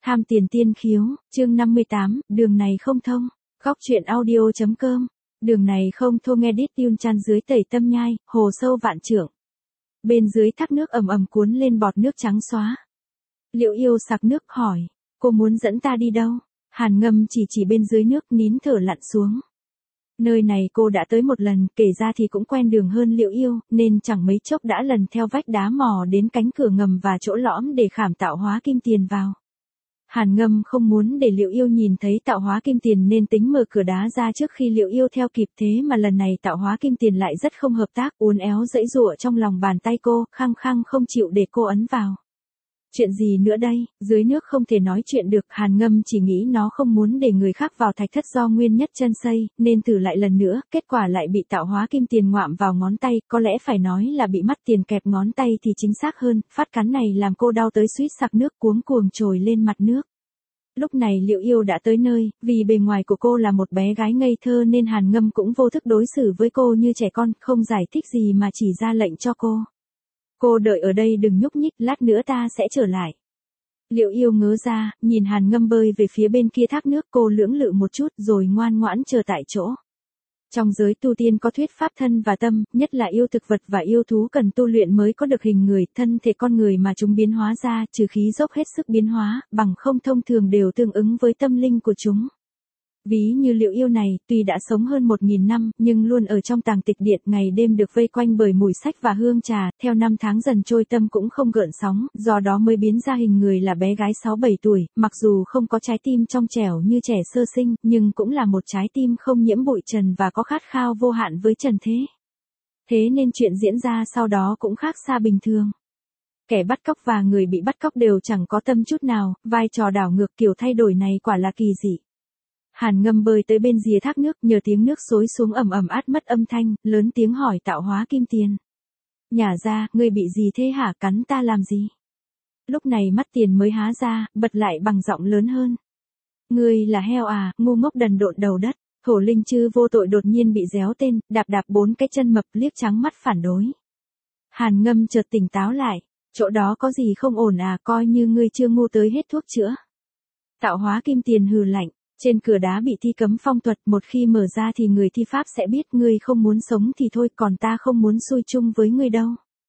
Tham tiền tiên khiếu, chương 58, đường này không thông. Góc truyện audio.com. Đường này không thông nghe đít Yun Chan dưới tẩy tâm nhai, hồ sâu vạn trượng. Bên dưới thác nước ầm ầm cuốn lên bọt nước trắng xóa. Liệu yêu sặc nước hỏi, cô muốn dẫn ta đi đâu? Hàn Ngâm chỉ bên dưới nước nín thở lặn xuống. Nơi này cô đã tới một lần, kể ra thì cũng quen đường hơn Liệu yêu, nên chẳng mấy chốc đã lần theo vách đá mò đến cánh cửa ngầm và chỗ lõm để khảm tạo hóa kim tiền vào. Hàn Ngâm không muốn để Liệu yêu nhìn thấy tạo hóa kim tiền nên tính mở cửa đá ra trước khi Liệu yêu theo kịp, thế mà lần này tạo hóa kim tiền lại rất không hợp tác, uốn éo giãy giụa trong lòng bàn tay cô, khăng khăng không chịu để cô ấn vào. Chuyện gì nữa đây, dưới nước không thể nói chuyện được, Hàn Ngâm chỉ nghĩ nó không muốn để người khác vào thạch thất do nguyên nhất chân xây, nên thử lại lần nữa, kết quả lại bị tạo hóa kim tiền ngoạm vào ngón tay, có lẽ phải nói là bị mắt tiền kẹp ngón tay thì chính xác hơn, phát cắn này làm cô đau tới suýt sặc nước cuống cuồng trồi lên mặt nước. Lúc này Liệu yêu đã tới nơi, vì bề ngoài của cô là một bé gái ngây thơ nên Hàn Ngâm cũng vô thức đối xử với cô như trẻ con, không giải thích gì mà chỉ ra lệnh cho cô. Cô đợi ở đây đừng nhúc nhích, lát nữa ta sẽ trở lại. Liệu yêu ngớ ra, nhìn Hàn Ngâm bơi về phía bên kia thác nước, cô lưỡng lự một chút rồi ngoan ngoãn chờ tại chỗ. Trong giới tu tiên có thuyết pháp thân và tâm, nhất là yêu thực vật và yêu thú cần tu luyện mới có được hình người, thân thể con người mà chúng biến hóa ra, trừ khí dốc hết sức biến hóa, bằng không thông thường đều tương ứng với tâm linh của chúng. Ví như Liệu yêu này, tuy đã sống hơn 1000 năm, nhưng luôn ở trong tàng tịch điện, ngày đêm được vây quanh bởi mùi sách và hương trà, theo năm tháng dần trôi tâm cũng không gợn sóng, do đó mới biến ra hình người là bé gái 6-7 tuổi, mặc dù không có trái tim trong trẻo như trẻ sơ sinh, nhưng cũng là một trái tim không nhiễm bụi trần và có khát khao vô hạn với trần thế. Thế nên chuyện diễn ra sau đó cũng khác xa bình thường. Kẻ bắt cóc và người bị bắt cóc đều chẳng có tâm chút nào, vai trò đảo ngược kiểu thay đổi này quả là kỳ dị. Hàn Ngâm bơi tới bên rìa thác nước, nhờ tiếng nước xối xuống ầm ầm át mất âm thanh, lớn tiếng hỏi tạo hóa kim tiền. Nhả ra, ngươi bị gì thế hả, cắn ta làm gì? Lúc này mắt tiền mới há ra, bật lại bằng giọng lớn hơn. Ngươi là heo à, ngu ngốc đần độn đầu đất. Thổ linh chư vô tội đột nhiên bị réo tên, đạp 4 cái chân mập, liếc trắng mắt phản đối. Hàn Ngâm chợt tỉnh táo lại, chỗ đó có gì không ổn à, coi như ngươi chưa ngu tới hết thuốc chữa. Tạo hóa kim tiền hừ lạnh. Trên cửa đá bị thi cấm phong thuật, một khi mở ra thì người thi pháp sẽ biết ngươi không muốn sống thì thôi, còn ta không muốn xui chung với ngươi đâu.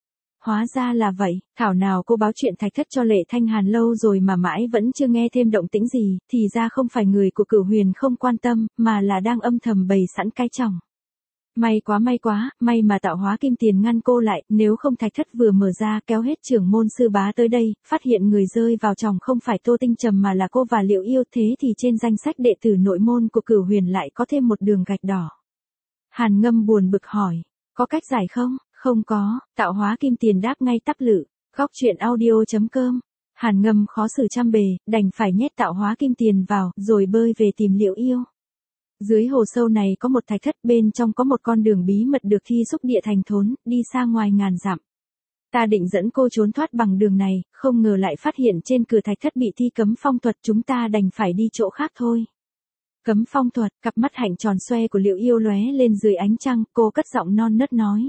Hóa ra là vậy, thảo nào cô báo chuyện thạch thất cho Lệ Thanh Hàn lâu rồi mà mãi vẫn chưa nghe thêm động tĩnh gì, thì ra không phải người của Cửu Huyền không quan tâm, mà là đang âm thầm bày sẵn cái chòng. May quá, may mà tạo hóa kim tiền ngăn cô lại, nếu không thạch thất vừa mở ra kéo hết trưởng môn sư bá tới đây, phát hiện người rơi vào chòng không phải Tô Tinh Trầm mà là cô và Liệu yêu, thế thì trên danh sách đệ tử nội môn của Cửu Huyền lại có thêm một đường gạch đỏ. Hàn Ngâm buồn bực hỏi, có cách giải không? Không có, tạo hóa kim tiền đáp ngay tắp lự. Góc truyện audio.com. Hàn Ngâm khó xử trăm bề, đành phải nhét tạo hóa kim tiền vào, rồi bơi về tìm Liệu yêu. Dưới hồ sâu này có một thạch thất, bên trong có một con đường bí mật được thi xúc địa thành thốn, đi xa ngoài ngàn dặm. Ta định dẫn cô trốn thoát bằng đường này, không ngờ lại phát hiện trên cửa thạch thất bị thi cấm phong thuật, chúng ta đành phải đi chỗ khác thôi. Cấm phong thuật, cặp mắt hạnh tròn xoe của Liệu yêu lóe lên dưới ánh trăng, cô cất giọng non nớt nói.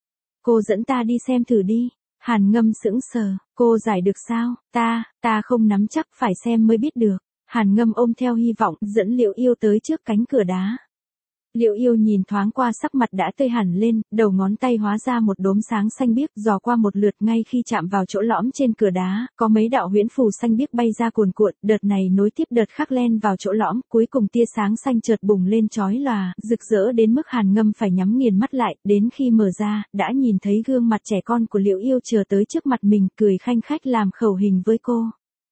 Cô dẫn ta đi xem thử đi. Hàn Ngâm sững sờ, cô giải được sao? Ta không nắm chắc, phải xem mới biết được. Hàn Ngâm ôm theo hy vọng, dẫn Liệu yêu tới trước cánh cửa đá. Liệu yêu nhìn thoáng qua, sắc mặt đã tươi hẳn lên, đầu ngón tay hóa ra một đốm sáng xanh biếc, dò qua một lượt, ngay khi chạm vào chỗ lõm trên cửa đá, có mấy đạo huyễn phù xanh biếc bay ra cuồn cuộn, đợt này nối tiếp đợt khác len vào chỗ lõm, cuối cùng tia sáng xanh chợt bùng lên chói lòa, rực rỡ đến mức Hàn Ngâm phải nhắm nghiền mắt lại, đến khi mở ra, đã nhìn thấy gương mặt trẻ con của Liệu yêu chờ tới trước mặt mình, cười khanh khách làm khẩu hình với cô.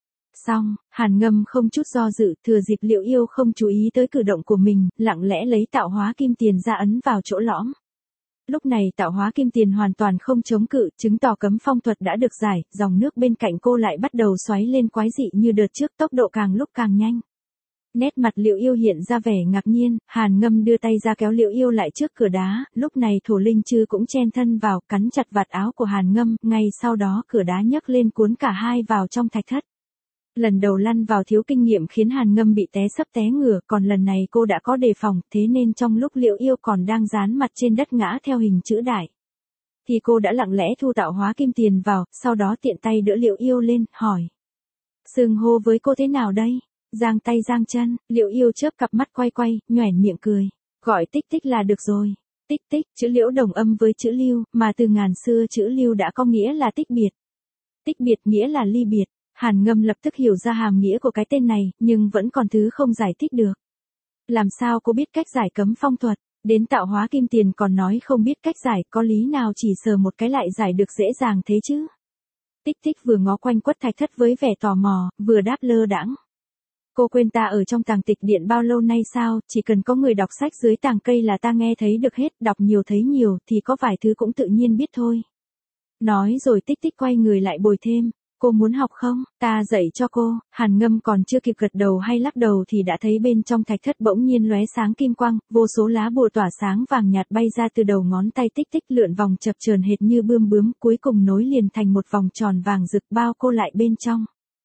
Xong, Hàn Ngâm không chút do dự, thừa dịp Liệu yêu không chú ý tới cử động của mình, lặng lẽ lấy tạo hóa kim tiền ra ấn vào chỗ lõm. Lúc này tạo hóa kim tiền hoàn toàn không chống cự, chứng tỏ cấm phong thuật đã được giải, dòng nước bên cạnh cô lại bắt đầu xoáy lên quái dị như đợt trước, tốc độ càng lúc càng nhanh. Nét mặt Liệu yêu hiện ra vẻ ngạc nhiên, Hàn Ngâm đưa tay ra kéo Liệu yêu lại trước cửa đá, lúc này Thổ linh chư cũng chen thân vào, cắn chặt vạt áo của Hàn Ngâm, ngay sau đó cửa đá nhấc lên cuốn cả hai vào trong thạch thất. Lần đầu lăn vào thiếu kinh nghiệm khiến Hàn Ngâm bị té sấp té ngửa, còn lần này cô đã có đề phòng, thế nên trong lúc Liệu yêu còn đang dán mặt trên đất ngã theo hình chữ đại, thì cô đã lặng lẽ thu tạo hóa kim tiền vào, sau đó tiện tay đỡ Liệu yêu lên, hỏi. Xưng hô với cô thế nào đây? Giang tay giang chân, Liễu Yêu chớp cặp mắt quay quay, nhoẻn miệng cười. Gọi Tích Tích là được rồi. Tích Tích, chữ Liễu đồng âm với chữ Lưu, mà từ ngàn xưa chữ Lưu đã có nghĩa là tích biệt. Tích biệt nghĩa là ly biệt. Hàn Ngâm lập tức hiểu ra hàm nghĩa của cái tên này, nhưng vẫn còn thứ không giải thích được. Làm sao cô biết cách giải cấm phong thuật? Đến tạo hóa kim tiền còn nói không biết cách giải, có lý nào chỉ sờ một cái lại giải được dễ dàng thế chứ? Tích Tích vừa ngó quanh Quất Thạch Thất với vẻ tò mò, vừa đáp lơ đãng. Cô quên ta ở trong tàng tịch điện bao lâu nay sao, chỉ cần có người đọc sách dưới tàng cây là ta nghe thấy được hết, đọc nhiều thấy nhiều thì có vài thứ cũng tự nhiên biết thôi. Nói rồi Tích Tích quay người lại bồi thêm. Cô muốn học không? Ta dạy cho cô. Hàn Ngâm còn chưa kịp gật đầu hay lắc đầu thì đã thấy bên trong thạch thất bỗng nhiên lóe sáng kim quang, vô số lá bùa tỏa sáng vàng nhạt bay ra từ đầu ngón tay Tích Tích lượn vòng chập chờn hệt như bươm bướm, cuối cùng nối liền thành một vòng tròn vàng rực bao cô lại bên trong.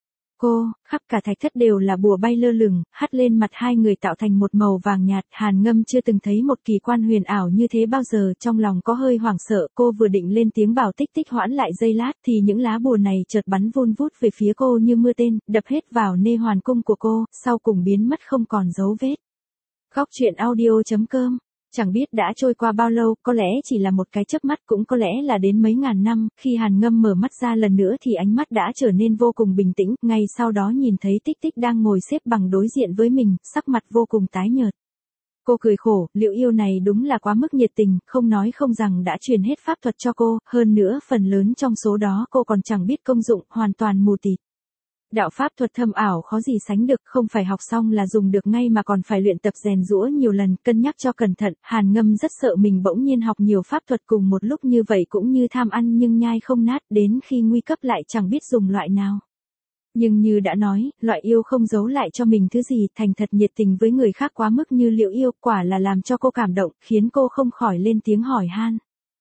Cô, khắp cả thạch thất đều là bùa bay lơ lửng, hắt lên mặt hai người tạo thành một màu vàng nhạt. Hàn Ngâm chưa từng thấy một kỳ quan huyền ảo như thế bao giờ, trong lòng có hơi hoảng sợ. Cô vừa định lên tiếng bảo Tích Tích hoãn lại giây lát thì những lá bùa này chợt bắn vun vút về phía cô như mưa tên, đập hết vào nê hoàn cung của cô, sau cùng biến mất không còn dấu vết. Góc truyện audio.com. Chẳng biết đã trôi qua bao lâu, có lẽ chỉ là một cái chớp mắt, cũng có lẽ là đến mấy ngàn năm. Khi Hàn Ngâm mở mắt ra lần nữa thì ánh mắt đã trở nên vô cùng bình tĩnh, ngay sau đó nhìn thấy Tích Tích đang ngồi xếp bằng đối diện với mình, sắc mặt vô cùng tái nhợt. Cô cười khổ, Liễu Yêu này đúng là quá mức nhiệt tình, không nói không rằng đã truyền hết pháp thuật cho cô, hơn nữa phần lớn trong số đó cô còn chẳng biết công dụng, hoàn toàn mù tịt. Đạo pháp thuật thâm ảo khó gì sánh được, không phải học xong là dùng được ngay mà còn phải luyện tập rèn giũa nhiều lần, cân nhắc cho cẩn thận. Hàn Ngâm rất sợ mình bỗng nhiên học nhiều pháp thuật cùng một lúc như vậy, cũng như tham ăn nhưng nhai không nát, đến khi nguy cấp lại chẳng biết dùng loại nào. Nhưng như đã nói, loại yêu không giấu lại cho mình thứ gì, thành thật nhiệt tình với người khác quá mức như Liễu Yêu, quả là làm cho cô cảm động, khiến cô không khỏi lên tiếng hỏi han.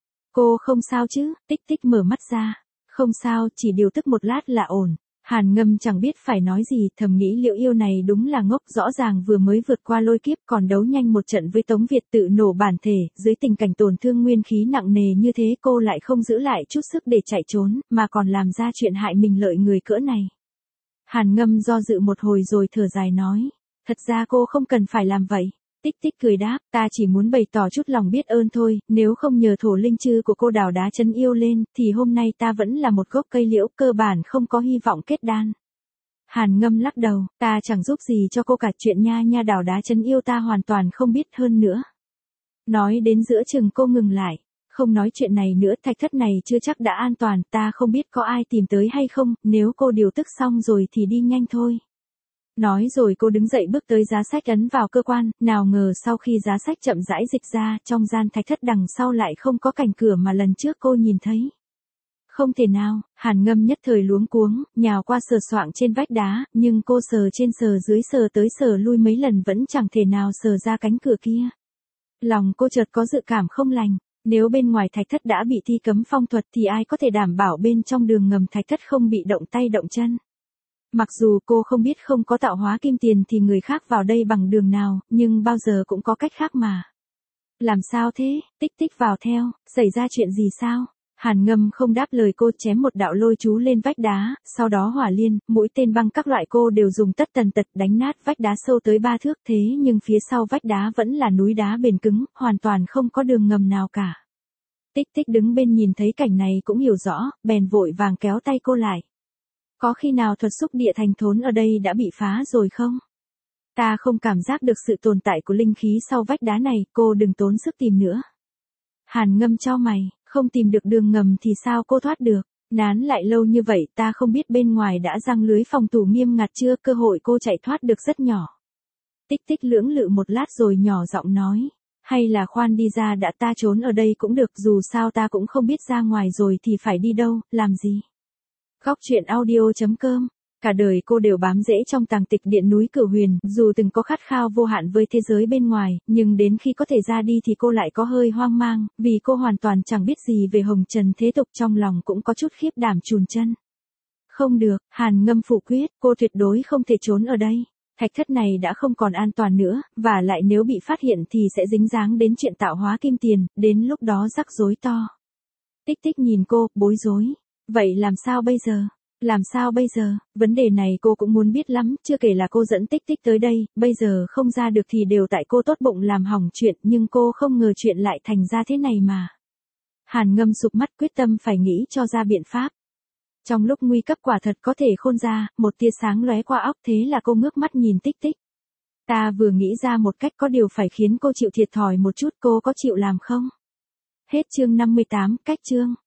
Cô không sao chứ? Tích Tích mở mắt ra. Không sao, chỉ điều tức một lát là ổn. Hàn Ngâm chẳng biết phải nói gì, thầm nghĩ Liễu Yêu này đúng là ngốc, rõ ràng vừa mới vượt qua lôi kiếp còn đấu nhanh một trận với Tống Việt tự nổ bản thể, dưới tình cảnh tổn thương nguyên khí nặng nề như thế cô lại không giữ lại chút sức để chạy trốn, mà còn làm ra chuyện hại mình lợi người cỡ này. Hàn Ngâm do dự một hồi rồi thở dài nói, thật ra cô không cần phải làm vậy. Tích Tích cười đáp, ta chỉ muốn bày tỏ chút lòng biết ơn thôi, nếu không nhờ thổ linh chư của cô đào đá chân yêu lên, thì hôm nay ta vẫn là một gốc cây liễu, cơ bản không có hy vọng kết đan. Hàn Ngâm lắc đầu, ta chẳng giúp gì cho cô cả, chuyện nha đào đá chân yêu ta hoàn toàn không biết hơn nữa. Nói đến giữa chừng cô ngừng lại, không nói chuyện này nữa, thạch thất này chưa chắc đã an toàn, ta không biết có ai tìm tới hay không, nếu cô điều tức xong rồi thì đi nhanh thôi. Nói rồi cô đứng dậy bước tới giá sách ấn vào cơ quan, nào ngờ sau khi giá sách chậm rãi dịch ra, trong gian thạch thất đằng sau lại không có cạnh cửa mà lần trước cô nhìn thấy. Không thể nào, Hàn Ngâm nhất thời luống cuống, nhào qua sờ soạng trên vách đá, nhưng cô sờ trên sờ dưới sờ tới sờ lui mấy lần vẫn chẳng thể nào sờ ra cánh cửa kia. Lòng cô chợt có dự cảm không lành, nếu bên ngoài thạch thất đã bị thi cấm phong thuật thì ai có thể đảm bảo bên trong đường ngầm thạch thất không bị động tay động chân. Mặc dù cô không biết không có tạo hóa kim tiền thì người khác vào đây bằng đường nào, nhưng bao giờ cũng có cách khác mà. Làm sao thế? Tích Tích vào theo, xảy ra chuyện gì sao? Hàn Ngâm không đáp lời cô, chém một đạo lôi chú lên vách đá, sau đó hỏa liên, mũi tên băng các loại cô đều dùng tất tần tật đánh nát vách đá sâu tới 3 thước, thế nhưng phía sau vách đá vẫn là núi đá bền cứng, hoàn toàn không có đường ngầm nào cả. Tích Tích đứng bên nhìn thấy cảnh này cũng hiểu rõ, bèn vội vàng kéo tay cô lại. Có khi nào thuật xúc địa thành thốn ở đây đã bị phá rồi không? Ta không cảm giác được sự tồn tại của linh khí sau vách đá này, cô đừng tốn sức tìm nữa. Hàn Ngâm chau mày, không tìm được đường ngầm thì sao cô thoát được? Nán lại lâu như vậy ta không biết bên ngoài đã giăng lưới phòng thủ nghiêm ngặt chưa, cơ hội cô chạy thoát được rất nhỏ. Tích Tích lưỡng lự một lát rồi nhỏ giọng nói, hay là khoan đi ra đã, ta trốn ở đây cũng được, dù sao ta cũng không biết ra ngoài rồi thì phải đi đâu, làm gì. Góc truyện audio.com. Cả đời cô đều bám rễ trong tàng tịch điện núi Cửu Huyền, dù từng có khát khao vô hạn với thế giới bên ngoài, nhưng đến khi có thể ra đi thì cô lại có hơi hoang mang, vì cô hoàn toàn chẳng biết gì về hồng trần thế tục, trong lòng cũng có chút khiếp đảm chùn chân. Không được, Hàn Ngâm phủ quyết, cô tuyệt đối không thể trốn ở đây. Thạch thất này đã không còn an toàn nữa, và lại nếu bị phát hiện thì sẽ dính dáng đến chuyện tạo hóa kim tiền, đến lúc đó rắc rối to. Tích Tích nhìn cô, bối rối. Vậy làm sao bây giờ? Làm sao bây giờ, vấn đề này cô cũng muốn biết lắm, chưa kể là cô dẫn Tích Tích tới đây, bây giờ không ra được thì đều tại cô tốt bụng làm hỏng chuyện, nhưng cô không ngờ chuyện lại thành ra thế này mà. Hàn Ngâm sụp mắt quyết tâm phải nghĩ cho ra biện pháp. Trong lúc nguy cấp quả thật có thể khôn ra, một tia sáng lóe qua óc thế là cô ngước mắt nhìn Tích Tích. Ta vừa nghĩ ra một cách có điều phải khiến cô chịu thiệt thòi một chút, cô có chịu làm không? Hết chương 58, cách chương.